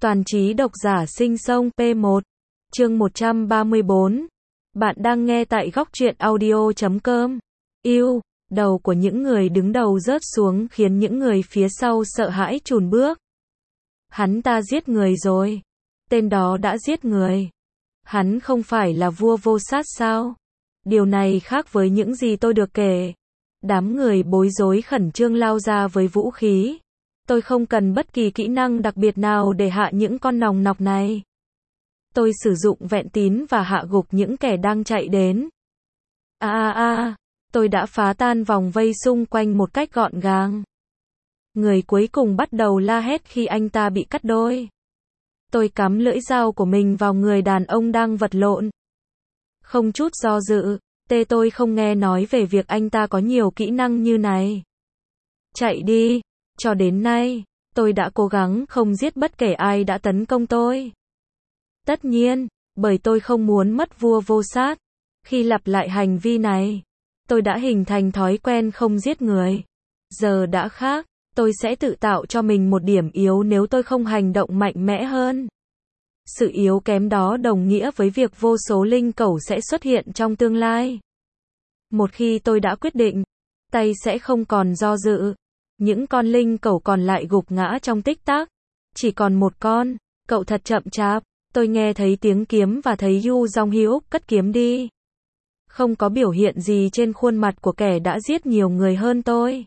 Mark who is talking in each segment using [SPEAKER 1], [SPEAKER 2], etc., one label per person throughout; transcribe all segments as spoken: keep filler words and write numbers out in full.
[SPEAKER 1] Toàn trí độc giả sinh sông P một, chương một trăm ba mươi bốn. Bạn đang nghe tại góc truyện audio chấm com. Yêu, đầu của những người đứng đầu rớt xuống khiến những người phía sau sợ hãi chùn bước. Hắn ta giết người rồi. Tên đó đã giết người. Hắn không phải là vua vô sát sao? Điều này khác với những gì tôi được kể. Đám người bối rối khẩn trương lao ra với vũ khí. Tôi không cần bất kỳ kỹ năng đặc biệt nào để hạ những con nòng nọc này. Tôi sử dụng vẹn tín và hạ gục những kẻ đang chạy đến. A a a, tôi đã phá tan vòng vây xung quanh một cách gọn gàng. Người cuối cùng bắt đầu la hét khi anh ta bị cắt đôi. Tôi cắm lưỡi dao của mình vào người đàn ông đang vật lộn. Không chút do dự, tê tôi không nghe nói về việc anh ta có nhiều kỹ năng như này. Chạy đi. Cho đến nay, tôi đã cố gắng không giết bất kể ai đã tấn công tôi. Tất nhiên, bởi tôi không muốn mất vua vô sát. Khi lặp lại hành vi này, tôi đã hình thành thói quen không giết người. Giờ đã khác, tôi sẽ tự tạo cho mình một điểm yếu nếu tôi không hành động mạnh mẽ hơn. Sự yếu kém đó đồng nghĩa với việc vô số linh cẩu sẽ xuất hiện trong tương lai. Một khi tôi đã quyết định, tay sẽ không còn do dự. Những con linh cẩu còn lại gục ngã trong tích tắc. Chỉ còn một con, cậu thật chậm chạp. Tôi nghe thấy tiếng kiếm và thấy Yu Jong-hyuk cất kiếm đi. Không có biểu hiện gì trên khuôn mặt của kẻ đã giết nhiều người hơn tôi.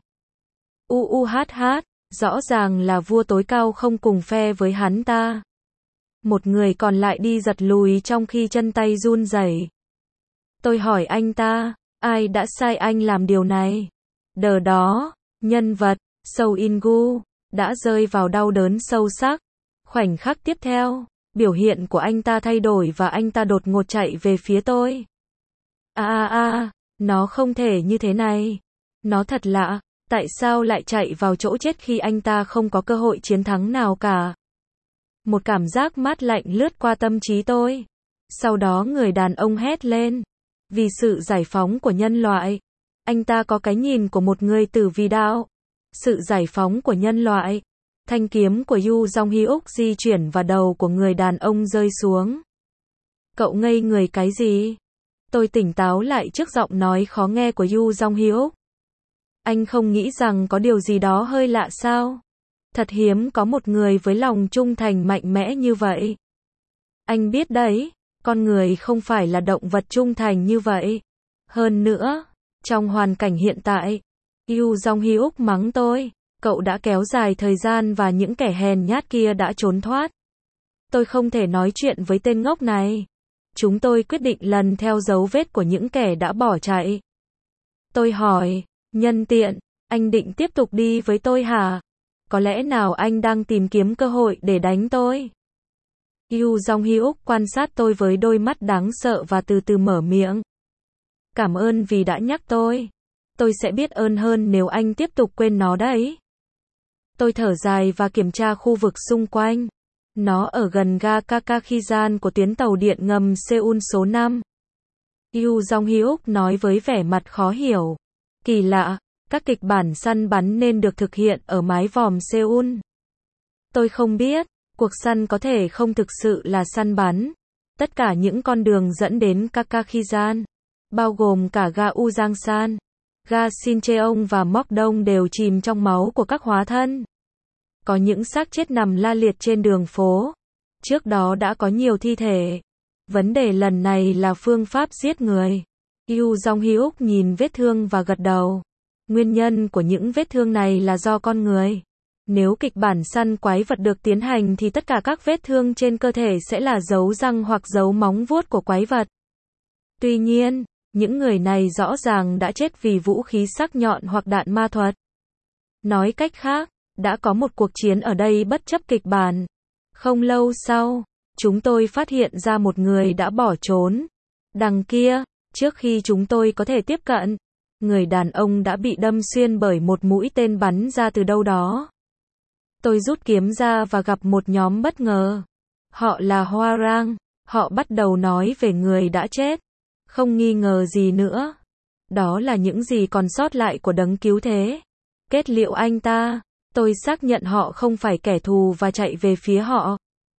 [SPEAKER 1] U u hát hát, rõ ràng là vua tối cao không cùng phe với hắn ta. Một người còn lại đi giật lùi trong khi chân tay run rẩy. Tôi hỏi anh ta, ai đã sai anh làm điều này? Đờ đó, nhân vật, Sâu In-gu, đã rơi vào đau đớn sâu sắc. Khoảnh khắc tiếp theo, biểu hiện của anh ta thay đổi và anh ta đột ngột chạy về phía tôi. A a a, nó không thể như thế này. Nó thật lạ, tại sao lại chạy vào chỗ chết khi anh ta không có cơ hội chiến thắng nào cả? Một cảm giác mát lạnh lướt qua tâm trí tôi. Sau đó người đàn ông hét lên. Vì sự giải phóng của nhân loại. Anh ta có cái nhìn của một người tử vì đạo. Sự giải phóng của nhân loại. Thanh kiếm của Yu Jong-hyuk di chuyển và đầu của người đàn ông rơi xuống. Cậu ngây người cái gì? Tôi tỉnh táo lại trước giọng nói khó nghe của Yu Jong-hyuk. Anh không nghĩ rằng có điều gì đó hơi lạ sao? Thật hiếm có một người với lòng trung thành mạnh mẽ như vậy. Anh biết đấy, con người không phải là động vật trung thành như vậy. Hơn nữa, trong hoàn cảnh hiện tại, Yu Jong-hyuk mắng tôi, cậu đã kéo dài thời gian và những kẻ hèn nhát kia đã trốn thoát. Tôi không thể nói chuyện với tên ngốc này. Chúng tôi quyết định lần theo dấu vết của những kẻ đã bỏ chạy. Tôi hỏi, nhân tiện, anh định tiếp tục đi với tôi hả? Có lẽ nào anh đang tìm kiếm cơ hội để đánh tôi? Yu Jong-hyuk quan sát tôi với đôi mắt đáng sợ và từ từ mở miệng. Cảm ơn vì đã nhắc tôi. Tôi sẽ biết ơn hơn nếu anh tiếp tục quên nó đấy. Tôi thở dài và kiểm tra khu vực xung quanh. Nó ở gần ga Kakakizan của tuyến tàu điện ngầm Seoul số năm. Yu Jong-hyuk nói với vẻ mặt khó hiểu. Kỳ lạ, các kịch bản săn bắn nên được thực hiện ở mái vòm Seoul. Tôi không biết, cuộc săn có thể không thực sự là săn bắn. Tất cả những con đường dẫn đến Kakakizan, bao gồm cả ga Ujangsan, ga Sincheong và Mokdong đều chìm trong máu của các hóa thân. Có những xác chết nằm la liệt trên đường phố. Trước đó đã có nhiều thi thể. Vấn đề lần này là phương pháp giết người. Yu Jong-hyuk nhìn vết thương và gật đầu. Nguyên nhân của những vết thương này là do con người. Nếu kịch bản săn quái vật được tiến hành thì tất cả các vết thương trên cơ thể sẽ là dấu răng hoặc dấu móng vuốt của quái vật. Tuy nhiên, những người này rõ ràng đã chết vì vũ khí sắc nhọn hoặc đạn ma thuật. Nói cách khác, đã có một cuộc chiến ở đây bất chấp kịch bản. Không lâu sau, chúng tôi phát hiện ra một người đã bỏ trốn. Đằng kia, trước khi chúng tôi có thể tiếp cận, người đàn ông đã bị đâm xuyên bởi một mũi tên bắn ra từ đâu đó. Tôi rút kiếm ra và gặp một nhóm bất ngờ. Họ là Hoa Rang. Họ bắt đầu nói về người đã chết. Không nghi ngờ gì nữa. Đó là những gì còn sót lại của đấng cứu thế. Kết liễu anh ta. Tôi xác nhận họ không phải kẻ thù và chạy về phía họ.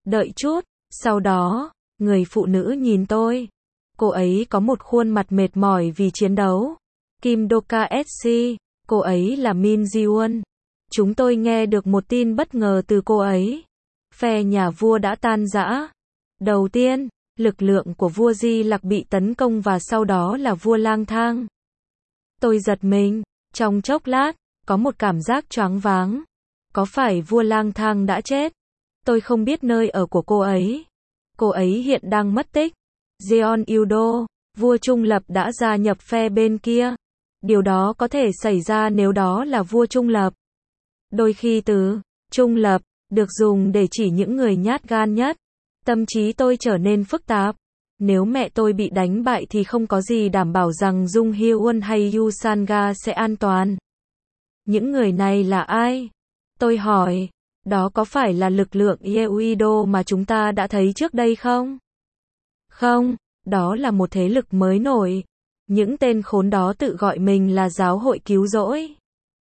[SPEAKER 1] Đợi chút, sau đó, người phụ nữ nhìn tôi. Cô ấy có một khuôn mặt mệt mỏi vì chiến đấu. Kim Doka ét xê, cô ấy là Min Ji-won. Chúng tôi nghe được một tin bất ngờ từ cô ấy. Phe nhà vua đã tan rã. Đầu tiên, lực lượng của vua Di Lặc bị tấn công và sau đó là vua lang thang. Tôi giật mình, trong chốc lát, có một cảm giác choáng váng. Có phải vua lang thang đã chết? Tôi không biết nơi ở của cô ấy. Cô ấy hiện đang mất tích. Jeon Il-do, vua trung lập đã gia nhập phe bên kia. Điều đó có thể xảy ra nếu đó là vua trung lập. Đôi khi từ trung lập được dùng để chỉ những người nhát gan nhất. Tâm trí tôi trở nên phức tạp. Nếu mẹ tôi bị đánh bại thì không có gì đảm bảo rằng Jung Hye-won hay Yu Sang-ga sẽ an toàn. Những người này là ai? Tôi hỏi. Đó có phải là lực lượng Yeouido mà chúng ta đã thấy trước đây không? Không, đó là một thế lực mới nổi. Những tên khốn đó tự gọi mình là giáo hội cứu rỗi.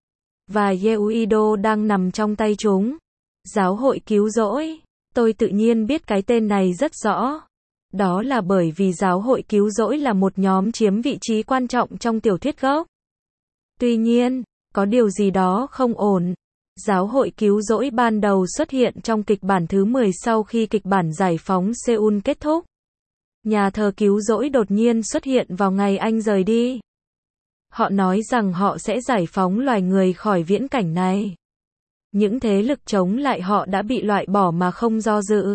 [SPEAKER 1] Và Yeouido đang nằm trong tay chúng. Giáo hội cứu rỗi. Tôi tự nhiên biết cái tên này rất rõ. Đó là bởi vì giáo hội cứu rỗi là một nhóm chiếm vị trí quan trọng trong tiểu thuyết gốc. Tuy nhiên, có điều gì đó không ổn. Giáo hội cứu rỗi ban đầu xuất hiện trong kịch bản thứ mười sau khi kịch bản giải phóng Seoul kết thúc. Nhà thờ cứu rỗi đột nhiên xuất hiện vào ngày anh rời đi. Họ nói rằng họ sẽ giải phóng loài người khỏi viễn cảnh này. Những thế lực chống lại họ đã bị loại bỏ mà không do dự.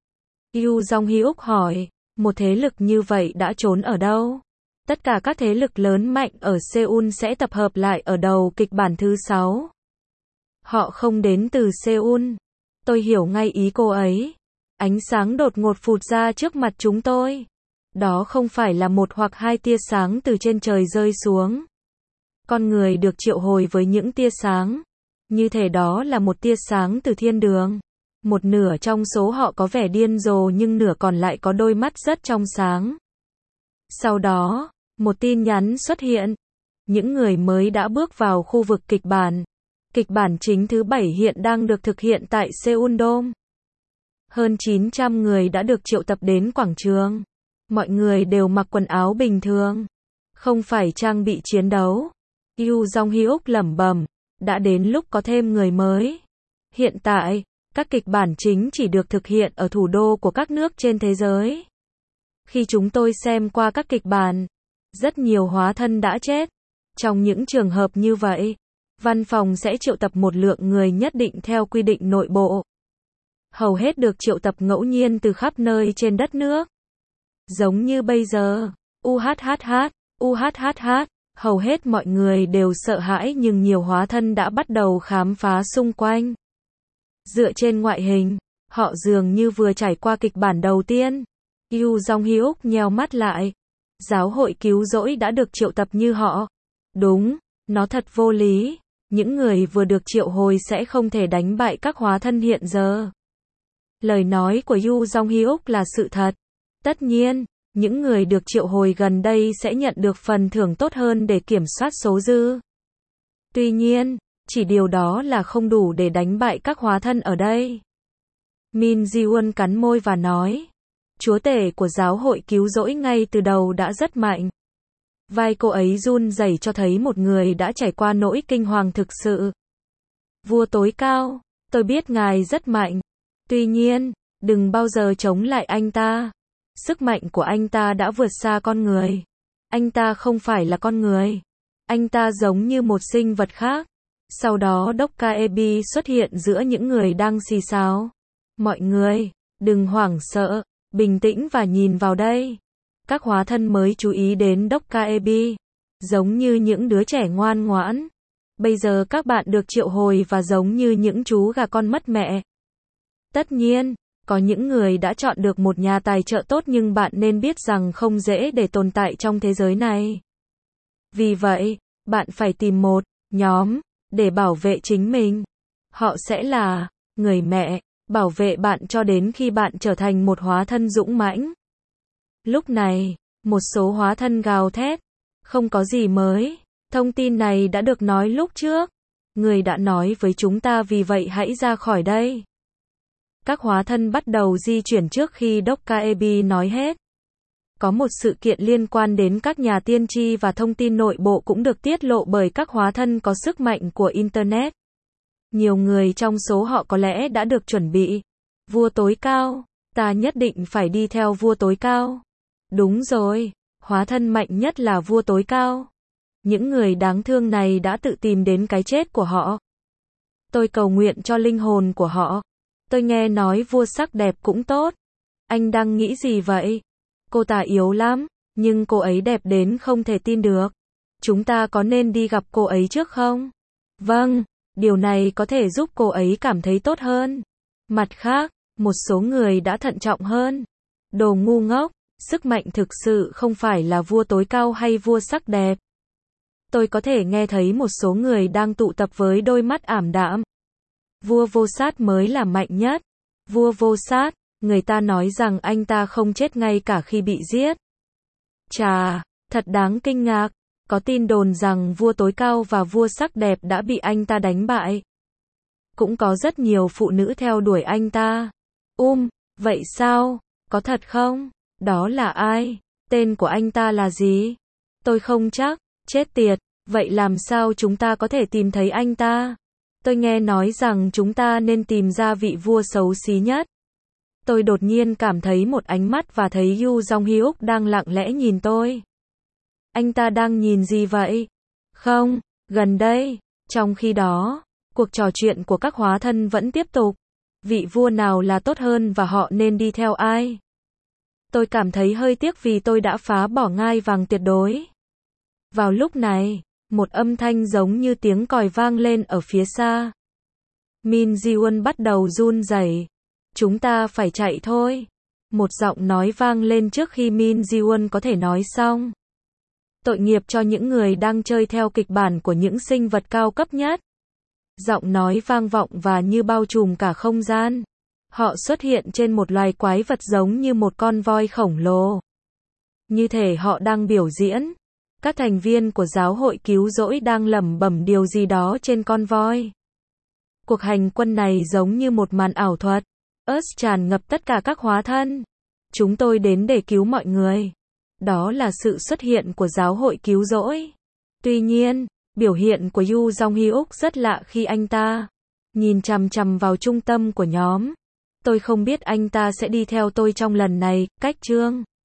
[SPEAKER 1] Yu Jong-hyuk hỏi, một thế lực như vậy đã trốn ở đâu? Tất cả các thế lực lớn mạnh ở Seoul sẽ tập hợp lại ở đầu kịch bản thứ sáu. Họ không đến từ Seoul. Tôi hiểu ngay ý cô ấy. Ánh sáng đột ngột phụt ra trước mặt chúng tôi. Đó không phải là một hoặc hai tia sáng từ trên trời rơi xuống. Con người được triệu hồi với những tia sáng. Như thể đó là một tia sáng từ thiên đường. Một nửa trong số họ có vẻ điên rồ nhưng nửa còn lại có đôi mắt rất trong sáng. Sau đó, một tin nhắn xuất hiện. Những người mới đã bước vào khu vực kịch bản. Kịch bản chính thứ bảy hiện đang được thực hiện tại Seoul Dome. Hơn chín trăm người đã được triệu tập đến quảng trường. Mọi người đều mặc quần áo bình thường. Không phải trang bị chiến đấu. Yu Jong-hyuk lẩm bẩm. Đã đến lúc có thêm người mới. Hiện tại, các kịch bản chính chỉ được thực hiện ở thủ đô của các nước trên thế giới. Khi chúng tôi xem qua các kịch bản, rất nhiều hóa thân đã chết. Trong những trường hợp như vậy, văn phòng sẽ triệu tập một lượng người nhất định theo quy định nội bộ. Hầu hết được triệu tập ngẫu nhiên từ khắp nơi trên đất nước. Giống như bây giờ, UHHH, UHHH, hầu hết mọi người đều sợ hãi nhưng nhiều hóa thân đã bắt đầu khám phá xung quanh. Dựa trên ngoại hình, họ dường như vừa trải qua kịch bản đầu tiên. Yu Jong-hyuk nheo mắt lại. Giáo hội cứu rỗi đã được triệu tập như họ. Đúng, nó thật vô lý. Những người vừa được triệu hồi sẽ không thể đánh bại các hóa thân hiện giờ. Lời nói của Yu Jong-hyuk là sự thật. Tất nhiên, những người được triệu hồi gần đây sẽ nhận được phần thưởng tốt hơn để kiểm soát số dư. Tuy nhiên, chỉ điều đó là không đủ để đánh bại các hóa thân ở đây. Min Ji-won cắn môi và nói, chúa tể của giáo hội cứu rỗi ngay từ đầu đã rất mạnh. Vai cô ấy run rẩy cho thấy một người đã trải qua nỗi kinh hoàng thực sự. Vua tối cao, tôi biết ngài rất mạnh. Tuy nhiên, đừng bao giờ chống lại anh ta. Sức mạnh của anh ta đã vượt xa con người. Anh ta không phải là con người. Anh ta giống như một sinh vật khác. Sau đó Dokkaebi xuất hiện giữa những người đang xì xào. Mọi người, đừng hoảng sợ, bình tĩnh và nhìn vào đây. Các hóa thân mới chú ý đến Dokkaebi, giống như những đứa trẻ ngoan ngoãn. Bây giờ các bạn được triệu hồi và giống như những chú gà con mất mẹ. Tất nhiên, có những người đã chọn được một nhà tài trợ tốt nhưng bạn nên biết rằng không dễ để tồn tại trong thế giới này. Vì vậy, bạn phải tìm một nhóm để bảo vệ chính mình. Họ sẽ là người mẹ, bảo vệ bạn cho đến khi bạn trở thành một hóa thân dũng mãnh. Lúc này, một số hóa thân gào thét. Không có gì mới. Thông tin này đã được nói lúc trước. Người đã nói với chúng ta vì vậy hãy ra khỏi đây. Các hóa thân bắt đầu di chuyển trước khi Dokkaebi nói hết. Có một sự kiện liên quan đến các nhà tiên tri và thông tin nội bộ cũng được tiết lộ bởi các hóa thân có sức mạnh của Internet. Nhiều người trong số họ có lẽ đã được chuẩn bị. Vua tối cao, ta nhất định phải đi theo vua tối cao. Đúng rồi, hóa thân mạnh nhất là vua tối cao. Những người đáng thương này đã tự tìm đến cái chết của họ. Tôi cầu nguyện cho linh hồn của họ. Tôi nghe nói vua sắc đẹp cũng tốt. Anh đang nghĩ gì vậy? Cô ta yếu lắm, nhưng cô ấy đẹp đến không thể tin được. Chúng ta có nên đi gặp cô ấy trước không? Vâng, điều này có thể giúp cô ấy cảm thấy tốt hơn. Mặt khác, một số người đã thận trọng hơn. Đồ ngu ngốc, sức mạnh thực sự không phải là vua tối cao hay vua sắc đẹp. Tôi có thể nghe thấy một số người đang tụ tập với đôi mắt ảm đạm. Vua vô sát mới là mạnh nhất. Vua vô sát, người ta nói rằng anh ta không chết ngay cả khi bị giết. Chà, thật đáng kinh ngạc. Có tin đồn rằng vua tối cao và vua sắc đẹp đã bị anh ta đánh bại. Cũng có rất nhiều phụ nữ theo đuổi anh ta. Um, vậy sao? Có thật không? Đó là ai? Tên của anh ta là gì? Tôi không chắc. Chết tiệt, vậy làm sao chúng ta có thể tìm thấy anh ta? Tôi nghe nói rằng chúng ta nên tìm ra vị vua xấu xí nhất. Tôi đột nhiên cảm thấy một ánh mắt và thấy Yu Jong-hyuk đang lặng lẽ nhìn tôi. Anh ta đang nhìn gì vậy? Không, gần đây. Trong khi đó, cuộc trò chuyện của các hóa thân vẫn tiếp tục. Vị vua nào là tốt hơn và họ nên đi theo ai? Tôi cảm thấy hơi tiếc vì tôi đã phá bỏ ngai vàng tuyệt đối. Vào lúc này, một âm thanh giống như tiếng còi vang lên ở phía xa. Min Ji-won bắt đầu run rẩy. Chúng ta phải chạy thôi. Một giọng nói vang lên trước khi Min Ji-won có thể nói xong. Tội nghiệp cho những người đang chơi theo kịch bản của những sinh vật cao cấp nhất. Giọng nói vang vọng và như bao trùm cả không gian. Họ xuất hiện trên một loài quái vật giống như một con voi khổng lồ. Như thể họ đang biểu diễn. Các thành viên của giáo hội cứu rỗi đang lẩm bẩm điều gì đó trên con voi. Cuộc hành quân này giống như một màn ảo thuật. Ớt tràn ngập tất cả các hóa thân. Chúng tôi đến để cứu mọi người. Đó là sự xuất hiện của giáo hội cứu rỗi. Tuy nhiên, biểu hiện của Yu Jong-hyuk rất lạ khi anh ta nhìn chằm chằm vào trung tâm của nhóm. Tôi không biết anh ta sẽ đi theo tôi trong lần này, cách chương.